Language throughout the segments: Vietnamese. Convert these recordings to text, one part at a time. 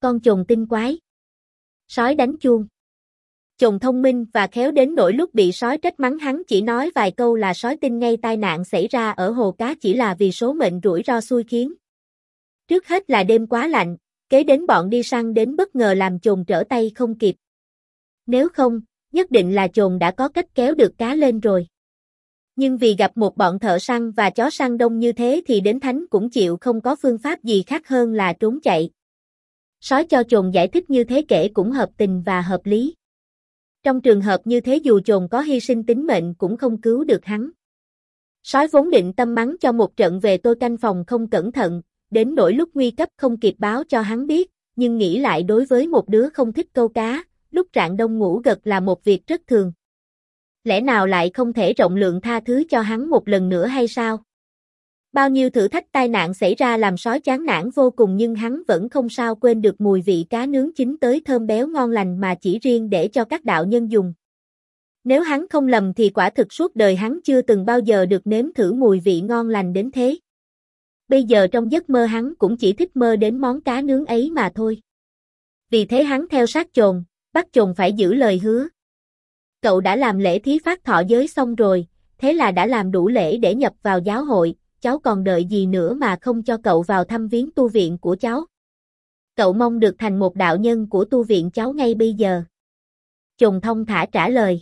Con chồn tinh quái. Sói đánh chuông. Chồn thông minh và khéo đến nỗi lúc bị sói trách mắng hắn chỉ nói vài câu là sói tin ngay tai nạn xảy ra ở hồ cá chỉ là vì số mệnh rủi ro xui khiến. Trước hết là đêm quá lạnh, kế đến bọn đi săn đến bất ngờ làm chồn trở tay không kịp. Nếu không, nhất định là chồn đã có cách kéo được cá lên rồi. Nhưng vì gặp một bọn thợ săn và chó săn đông như thế thì đến thánh cũng chịu không có phương pháp gì khác hơn là trốn chạy. Sói cho chồn giải thích như thế kể cũng hợp tình và hợp lý. Trong trường hợp như thế dù chồn có hy sinh tính mệnh cũng không cứu được hắn. Sói vốn định tâm mắng cho một trận về tôi canh phòng không cẩn thận, đến nỗi lúc nguy cấp không kịp báo cho hắn biết, nhưng nghĩ lại đối với một đứa không thích câu cá, lúc rạng đông ngủ gật là một việc rất thường. Lẽ nào lại không thể rộng lượng tha thứ cho hắn một lần nữa hay sao? Bao nhiêu thử thách tai nạn xảy ra làm sói chán nản vô cùng nhưng hắn vẫn không sao quên được mùi vị cá nướng chín tới thơm béo ngon lành mà chỉ riêng để cho các đạo nhân dùng. Nếu hắn không lầm thì quả thực suốt đời hắn chưa từng bao giờ được nếm thử mùi vị ngon lành đến thế. Bây giờ trong giấc mơ hắn cũng chỉ thích mơ đến món cá nướng ấy mà thôi. Vì thế hắn theo sát chồn, bắt chồn phải giữ lời hứa. Cậu đã làm lễ thí phát thọ giới xong rồi, thế là đã làm đủ lễ để nhập vào giáo hội, cháu còn đợi gì nữa mà không cho cậu vào thăm viếng tu viện của cháu. Cậu mong được thành một đạo nhân của tu viện cháu ngay bây giờ. Chồn thong thả trả lời.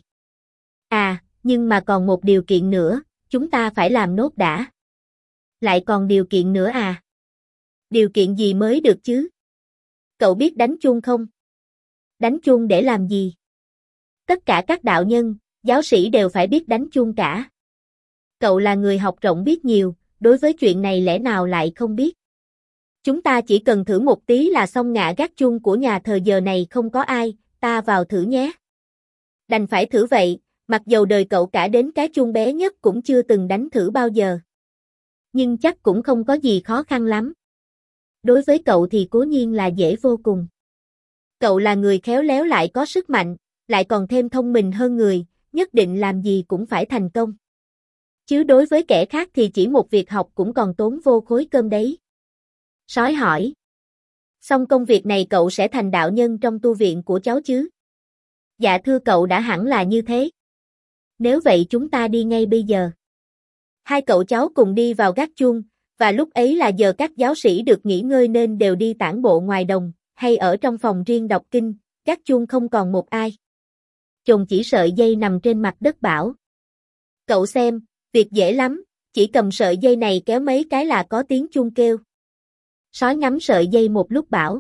À, nhưng mà còn một điều kiện nữa, chúng ta phải làm nốt đã. Lại còn điều kiện nữa à? Điều kiện gì mới được chứ? Cậu biết đánh chuông không? Đánh chuông để làm gì? Tất cả các đạo nhân, giáo sĩ đều phải biết đánh chuông cả. Cậu là người học rộng biết nhiều, đối với chuyện này lẽ nào lại không biết? Chúng ta chỉ cần thử một tí là xong ngạ gác chuông của nhà thờ giờ này không có ai, ta vào thử nhé. Đành phải thử vậy, mặc dầu đời cậu cả đến cái chuông bé nhất cũng chưa từng đánh thử bao giờ. Nhưng chắc cũng không có gì khó khăn lắm. Đối với cậu thì cố nhiên là dễ vô cùng. Cậu là người khéo léo lại có sức mạnh, lại còn thêm thông minh hơn người, nhất định làm gì cũng phải thành công. Chứ đối với kẻ khác thì chỉ một việc học cũng còn tốn vô khối cơm đấy. Sói hỏi. Xong công việc này cậu sẽ thành đạo nhân trong tu viện của cháu chứ? Dạ thưa cậu đã hẳn là như thế. Nếu vậy chúng ta đi ngay bây giờ. Hai cậu cháu cùng đi vào gác chuông, và lúc ấy là giờ các giáo sĩ được nghỉ ngơi nên đều đi tản bộ ngoài đồng, hay ở trong phòng riêng đọc kinh, gác chuông không còn một ai. Chồn chỉ sợi dây nằm trên mặt đất bảo. Cậu xem, việc dễ lắm, chỉ cầm sợi dây này kéo mấy cái là có tiếng chuông kêu. Sói ngắm sợi dây một lúc bảo.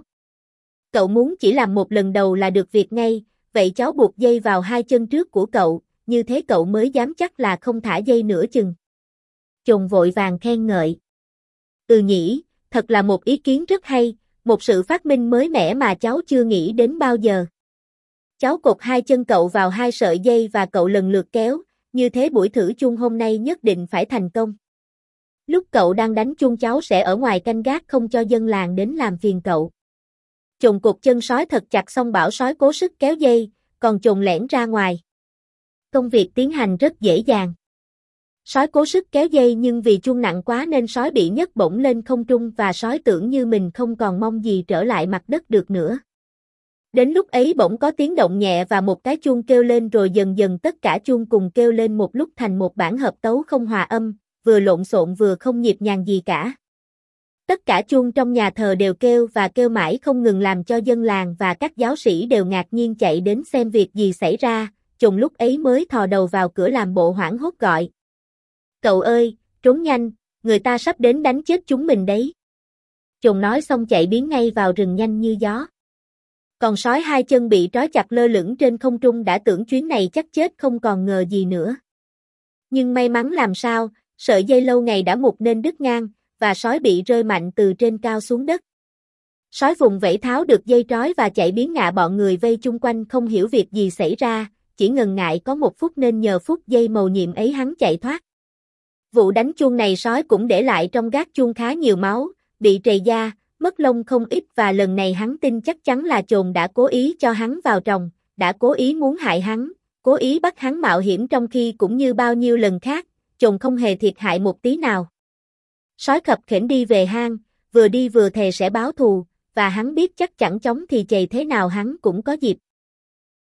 Cậu muốn chỉ làm một lần đầu là được việc ngay, vậy cháu buộc dây vào hai chân trước của cậu, như thế cậu mới dám chắc là không thả dây nữa chừng. Chồn vội vàng khen ngợi. Ừ nhỉ, thật là một ý kiến rất hay, một sự phát minh mới mẻ mà cháu chưa nghĩ đến bao giờ. Cháu cột hai chân cậu vào hai sợi dây và cậu lần lượt kéo, như thế buổi thử chuông hôm nay nhất định phải thành công. Lúc cậu đang đánh chuông cháu sẽ ở ngoài canh gác không cho dân làng đến làm phiền cậu. Chồn cột chân sói thật chặt xong bảo sói cố sức kéo dây, còn chồn lẻn ra ngoài. Công việc tiến hành rất dễ dàng. Sói cố sức kéo dây nhưng vì chuông nặng quá nên sói bị nhấc bổng lên không trung và sói tưởng như mình không còn mong gì trở lại mặt đất được nữa. Đến lúc ấy bỗng có tiếng động nhẹ và một cái chuông kêu lên rồi dần dần tất cả chuông cùng kêu lên một lúc thành một bản hợp tấu không hòa âm, vừa lộn xộn vừa không nhịp nhàng gì cả. Tất cả chuông trong nhà thờ đều kêu và kêu mãi không ngừng làm cho dân làng và các giáo sĩ đều ngạc nhiên chạy đến xem việc gì xảy ra, Chồn lúc ấy mới thò đầu vào cửa làm bộ hoảng hốt gọi. Cậu ơi, trốn nhanh, người ta sắp đến đánh chết chúng mình đấy. Chồn nói xong chạy biến ngay vào rừng nhanh như gió. Còn sói hai chân bị trói chặt lơ lửng trên không trung đã tưởng chuyến này chắc chết không còn ngờ gì nữa. Nhưng may mắn làm sao, sợi dây lâu ngày đã mục nên đứt ngang, và sói bị rơi mạnh từ trên cao xuống đất. Sói vùng vẫy tháo được dây trói và chạy biến ngạ bọn người vây chung quanh không hiểu việc gì xảy ra, chỉ ngần ngại có một phút nên nhờ phút dây mầu nhiệm ấy hắn chạy thoát. Vụ đánh chuông này sói cũng để lại trong gác chuông khá nhiều máu, bị trầy da, mất lông không ít và lần này hắn tin chắc chắn là Chồn đã cố ý cho hắn vào tròng, đã cố ý muốn hại hắn, cố ý bắt hắn mạo hiểm trong khi cũng như bao nhiêu lần khác, Chồn không hề thiệt hại một tí nào. Sói khập khểnh đi về hang, vừa đi vừa thề sẽ báo thù, và hắn biết chắc chắn chống thì chày thế nào hắn cũng có dịp.